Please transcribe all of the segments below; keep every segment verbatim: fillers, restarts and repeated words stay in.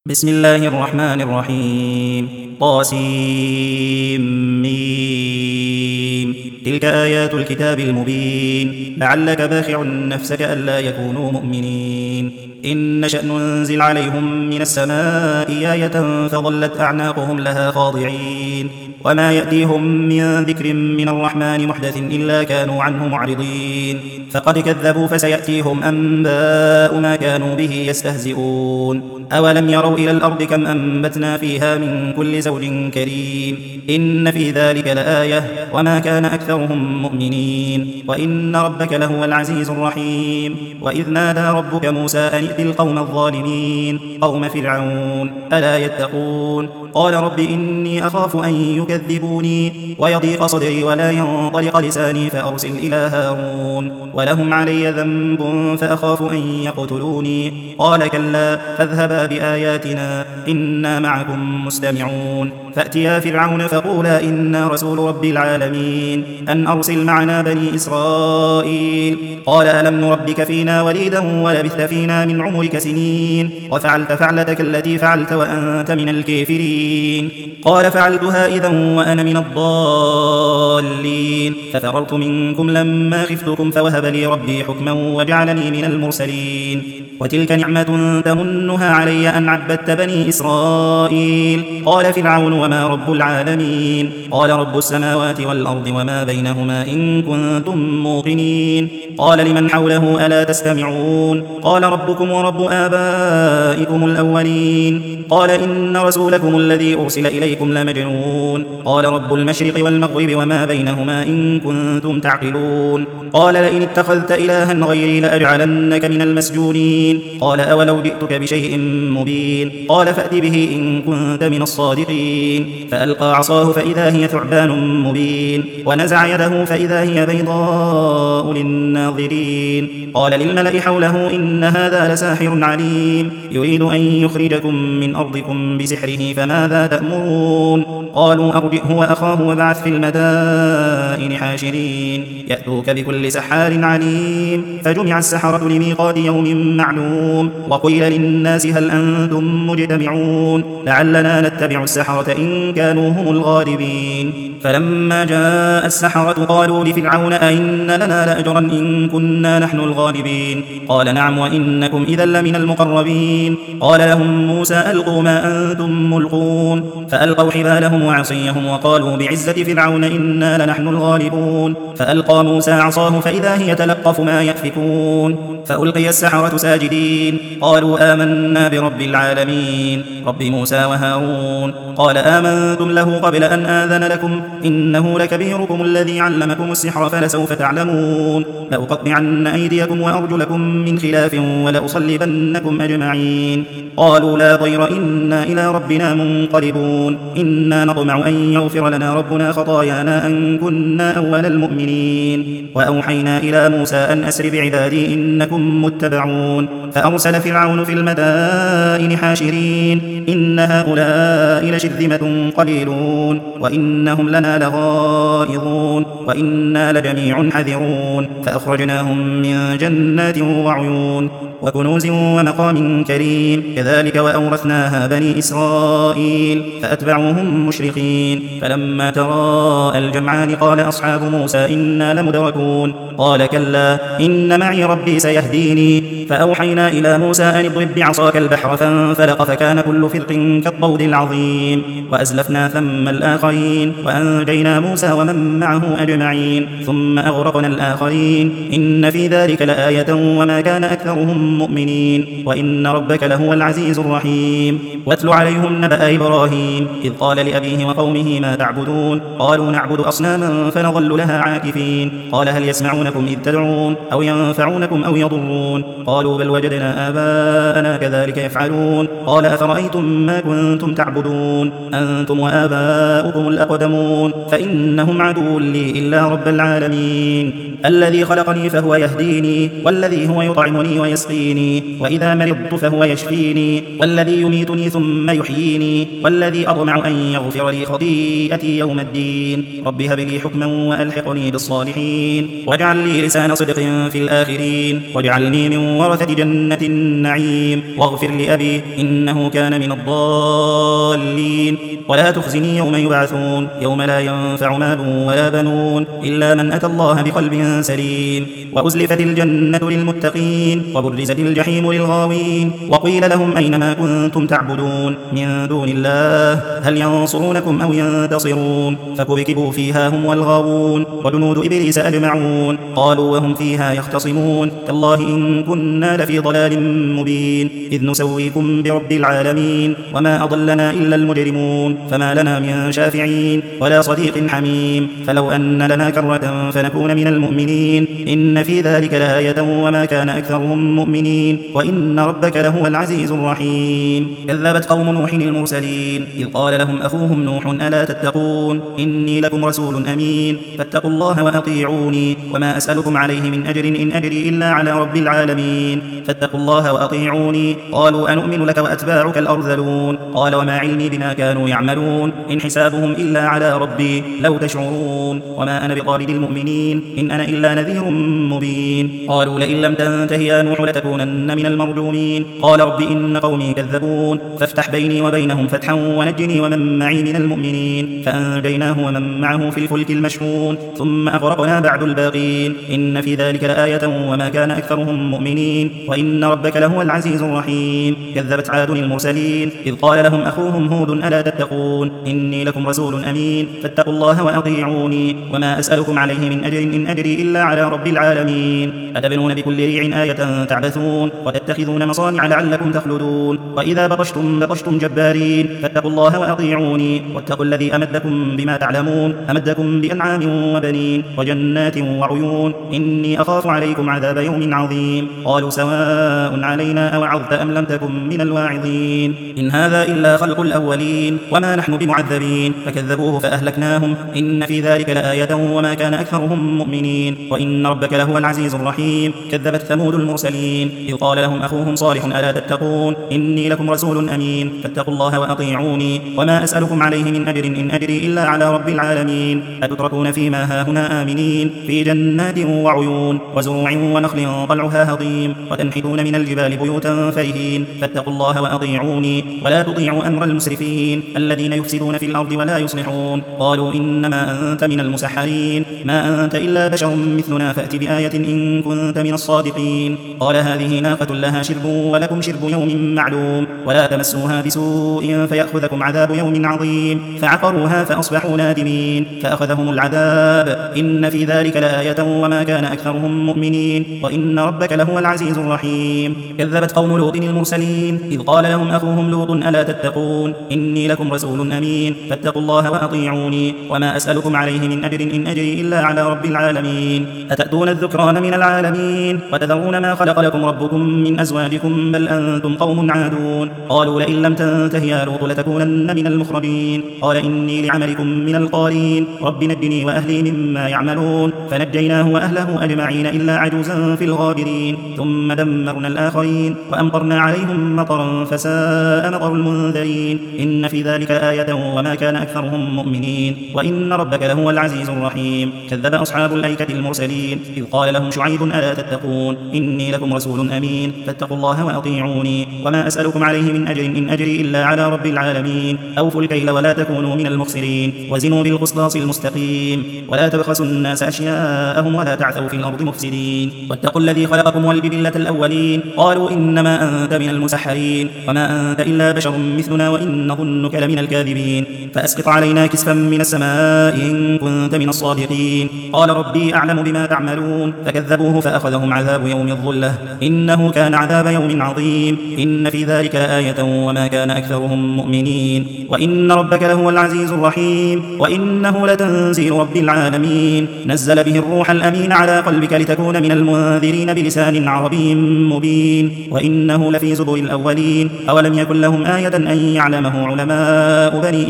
بسم الله الرحمن الرحيم طاسيم تلك آيات الكتاب المبين لعلك باخع نفسك ألا يكونوا مؤمنين إن نشأ ننزل عليهم من السماء آية فظلت أعناقهم لها خاضعين وما يأتيهم من ذكر من الرحمن محدث إلا كانوا عنه معرضين فقد كذبوا فسيأتيهم أنباء ما كانوا به يستهزئون أولم يروا إلى الأرض كم أنبتنا فيها من كل زوج كريم إن في ذلك لآية وما كان أكثرهم مؤمنين وإن ربك لهو العزيز الرحيم وإذ نادى ربك موسى أن ائت القوم الظالمين قوم فرعون ألا يتقون قال رب إني أخاف أن يكذبوني ويضيق صدري ولا ينطلق لساني فأرسل إلى هارون ولهم علي ذنب فأخاف أن يقتلوني قال كلا فاذهبا بآياتنا إنا معكم مستمعون فأتيا فرعون فقولا إنا رسول رب العالمين أن أرسل معنا بني إسرائيل قال ألم نربك فينا وليدا ولبثت فينا من عمرك سنين وفعلت فعلتك التي فعلت وأنت من الكافرين قال فعلتها إذا وأنا من الضالين ففررت منكم لما خفتكم فوهب لي ربي حكما وجعلني من المرسلين وتلك نعمة تمنها علي أن عبدت بني إسرائيل قال فرعون وما رب العالمين قال رب السماوات والأرض وما بينهما إن كنتم موقنين قال لمن حوله ألا تستمعون قال ربكم ورب آبائكم الأولين قال إن رسولكم الذي أرسل إليكم لمجنون قال رب المشرق والمغرب وما بينهما إن كنتم تعقلون قال لئن اتخذت إلها غيري لأجعلنك من المسجونين قال أولو جئتك بشيء مبين قال فأت به إن كنت من الصادقين فألقى عصاه فإذا هي ثعبان مبين ونزع يده فإذا هي بيضاء للناظرين قال للملأ حوله إن هذا لساحر عليم يريد أن يخرجكم من أرضكم بسحره فماذا تأمرون قالوا أرجئه وأخاه وابعث في المدائن حاشرين يأتوك بكل سحار عليم فجمع السحرة لميقات يوم معلوم وقيل للناس هل أنتم مجتمعون لعلنا نتبع السحرة إن كانوا هم الغالبين فلما جاء السحرة قالوا لفرعون أئن لنا لأجرا إن كنا نحن الغالبين قال نعم وإنكم إذا لمن المقربين قال لهم موسى ألقوا ما أنتم ملقون فألقوا حبالهم وعصيهم وقالوا بعزة فرعون إنا لنحن الغالبون فألقى موسى عصاه فإذا هي تلقف ما يأفكون فألقي السحرة ساجدين قالوا آمنا برب العالمين رب موسى وهارون قال آمنتم له قبل أن آذن لكم إنه لكبيركم الذي علمكم السحر فلسوف تعلمون لأقطعن أيديكم وأرجلكم من خلاف ولأصلبنكم أجمعين قالوا لا ضير إنا إلى ربنا منقلبون إنا نطمع أن يغفر لنا ربنا خطايانا أن كنا أول المؤمنين وأوحينا إلى موسى أن أسر بعبادي إنكم متبعون فأرسل فرعون في المدائن حاشرين إن هؤلاء لشرذمة قليلون وإنهم لنا لغائظون وإنا لجميع حذرون فأخرجناهم من جنات وعيون وكنوز ومقام كريم كذلك وأورثناها بني إسرائيل فأتبعوهم مشرقين فلما تراءى الجمعان قال أصحاب موسى إنا لمدركون قال كلا إن معي ربي سيهديني فأوحينا إلى موسى أن اضرب بعصاك البحر فانفلق فكان كل فرق كالطود العظيم وأزلفنا ثم الآخرين وأنجينا موسى ومن معه أجمعين ثم أغرقنا الآخرين إن في ذلك لآية وما كان أكثرهم مؤمنين وإن ربك لهو العزيز الرحيم واتل عليهم نبأ إبراهيم إذ قال لأبيه وقومه ما تعبدون قالوا نعبد أصناما فنظل لها عاكفين قال هل يسمعونكم إذ تدعون أو ينفعونكم أو يضرون قالوا بل وجدنا آباءنا كذلك يفعلون قال أفرأيتم ما كنتم تعبدون أنتم وآباؤكم الأقدمون فإنهم عدو لي إلا رب العالمين الذي خلقني فهو يهديني والذي هو يطعمني ويسقين يسقيني، وإذا مرضت فهو يشفيني، والذي يميتني ثم يحييني، والذي أطمع أن يغفر لي خطيئتي يوم الدين. رب هب لي حكما وألحقني بالصالحين، واجعل لي لسان صدق في الآخرين، واجعلني من ورثة جنة النعيم، واغفر لأبي إنه كان من الضالين، ولا تخزني يوم يبعثون يوم لا ينفع مال ولا بنون إلا من أتى الله بقلب سليم. وأزلفت الجنة للمتقين، وبرزت الجحيم للغاوين، وقيل لهم أين ما كنتم تعبدون من دون الله هل ينصرونكم أو ينتصرون، فكبكبوا فيها هم والغاوون وجنود إبليس أجمعون، قالوا وهم فيها يختصمون تالله إن كنا لفي ضلال مبين إذ نسويكم برب العالمين، وما أضلنا إلا المجرمون، فما لنا من شافعين ولا صديق حميم، فلو أن لنا كرة فنكون من المؤمنين، إن في ذلك لآية وما كان أكثرهم مؤمنين، وإن ربك لهو العزيز الرحيم. كذبت قوم نوح المرسلين إذ قال لهم أخوهم نوح ألا تتقون إني لكم رسول أمين فاتقوا الله وأطيعوني وما أسألكم عليه من أجر إن أجري إلا على رب العالمين فاتقوا الله وأطيعوني. قالوا أنؤمن لك وأتباعك الأرذلون قال وما علمي بما كانوا يعملون إن حسابهم إلا على ربي لو تشعرون وما أنا بطارد المؤمنين إن أنا إلا نذير مبين. قالوا لئن لم تنته يا نوح لتكونن من المرجومين قال رب إن قومي كذبون فافتح بيني وبينهم فتحا ونجني ومن معي من المؤمنين فأنجيناه ومن معه في الفلك المشحون ثم أغرقنا بعد الباقين إن في ذلك لآية وما كان أكثرهم مؤمنين وإن ربك لهو العزيز الرحيم. كذبت عاد المرسلين إذ قال لهم أخوهم هود ألا تتقون إني لكم رسول أمين فاتقوا الله وأطيعوني وما أسألكم عليه من أجر إن أجري إلا على رب العالمين. أتبنون بكل ريع آية تعبثون وتتخذون مصانع لعلكم تخلدون وإذا بطشتم بطشتم جبارين فاتقوا الله وأطيعوني واتقوا الذي أمدكم بما تعلمون أمدكم بأنعام وبنين وجنات وعيون إني أخاف عليكم عذاب يوم عظيم. قالوا سواء علينا أوعظت أم لم تكن من الواعظين إن هذا إلا خلق الأولين وما نحن بمعذبين فكذبوه فأهلكناهم إن في ذلك لآية وما كان أكثرهم مؤمنين وإن ربك لهو العزيز الرحيم. كذبت ثمود المرسلين إذ قال لهم أخوهم صالح ألا تتقون إني لكم رسول أمين فاتقوا الله وأطيعوني وما أسألكم عليه من أجر إن أجري إلا على رب العالمين. أتتركون فيما هاهنا آمنين في جنات وعيون وزروع ونخل طلعها هضيم وتنحتون من الجبال بيوتا فرهين فاتقوا الله وأطيعوني ولا تطيعوا أمر المسرفين الذين يفسدون في الأرض ولا يصلحون. قالوا إنما أنت من المسحرين ما أنت إلا بشر مثلنا فأت بآية إن كنت من الصادقين. قال هذه ناقة لها شرب ولكم شرب يوم معلوم ولا تمسوها بسوء فيأخذكم عذاب يوم عظيم. فعقروها فأصبحوا نادمين فأخذهم العذاب إن في ذلك لآية وما كان أكثرهم مؤمنين وإن ربك لهو العزيز الرحيم. كذبت قوم لوط المرسلين إذ قال لهم أخوهم لوط ألا تتقون إني لكم رسول أمين فاتقوا الله وأطيعوني وما أسألكم عليه من أجر إن أجري إلا على رب العالمين. أتأتون الذكران من العالمين وتذرون ما خلق لكم ربكم من أزواجكم بل أنتم قوم عادون. قالوا لئن لم تنته يا لوط لتكونن من المخرجين قال إني لعملكم من القالين رب نجني وأهلي مما يعملون فنجيناه وأهله أجمعين إلا عجوزا في الغابرين ثم دمرنا الآخرين وأمطرنا عليهم مطرا فساء مطر المنذرين إن في ذلك آية وما كان أكثرهم مؤمنين وإن ربك لهو العزيز الرحيم. كذب أصحاب الأيكة المرسلين إذ قال لهم شعيب ألا تتقون إني لكم رسول أمين فاتقوا الله وأطيعوني وما أسألكم عليه من أجر إن أجري إلا على رب العالمين. أوفوا الكيل ولا تكونوا من المخسرين وزنوا بالقسطاس المستقيم ولا تبخسوا الناس أشياءهم ولا تعثوا في الأرض مفسدين واتقوا الذي خلقكم والجبلة الأولين. قالوا إنما أنت من المسحرين وما أنت إلا بشر مثلنا وإن نظنك لمن الكاذبين فأسقط علينا كسفا من السماء إن كنت من الصادقين. قال ربي أعلم بما تعملون فكذبوه فأخذهم عذاب يوم الظلة إنه كان عذاب يوم عظيم إن في ذلك لآية وما كان أكثرهم مؤمنين وإن ربك لهو العزيز الرحيم. وإنه لتنزيل رب العالمين نزل به الروح الأمين على قلبك لتكون من المنذرين بلسان عربي مبين وإنه لفي زبر الأولين. أولم يكن لهم آية أن يعلمه علماء بني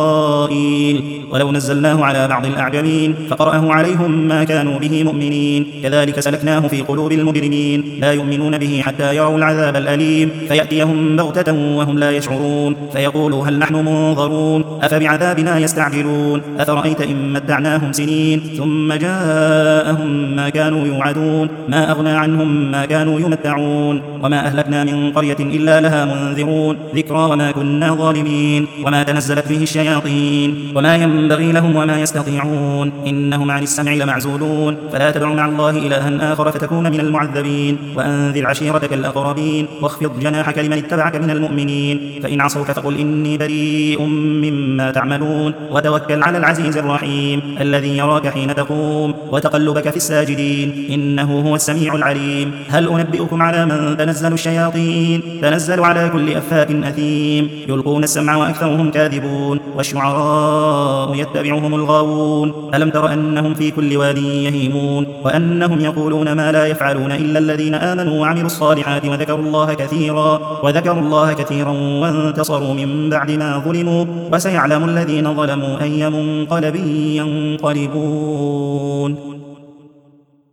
إسرائيل ولو نزلناه على بعض الأعجمين فقرأه عليهم ما كانوا به مؤمنين كذلك سلكناه في قلوب المجرمين لا يؤمنون به حتى يروا العذاب الأليم فيأتيهم بغتة وهم لا يشعرون فيقولوا هل نحن منظرون أفبعذابنا يستعجلون أفرأيت إن متعناهم سنين ثم جاءهم ما كانوا يوعدون ما أغنى عنهم ما كانوا يمتعون وما أهلكنا من قرية إلا لها منذرون ذكرى وما كنا ظالمين وما تنزلت به الشياطين وما ينبغي لهم وما يستطيعون إنهم عن السمع لمعزولون فلا تدع مع الله إلها آخر فتكون من المعذبين وأنذر عشيرتك الأقربين واخفض جناحك لمن اتبعك من المؤمنين فإن عصوك فقل إني بريء مما تعملون وتوكل على العزيز الرحيم الذي يراك حين تقوم وتقلبك في الساجدين إنه هو السميع العليم هل أنبئكم على من تنزل الشياطين تنزل على كل أفاك أثيم يلقون السمع وأكثرهم كاذبون والشعراء يتبعهم الغاوون ألم تر أنهم في كل واد يهيمون وأنهم يقولون ما لا يفعلون إلا الذين آمنوا وعملوا الصالحات وذكروا الله كثيرا وذكروا الله كثيرا وانتصروا من بعد ما ظلموا وسيعلم الذين ظلموا أي منقلب ينقلبون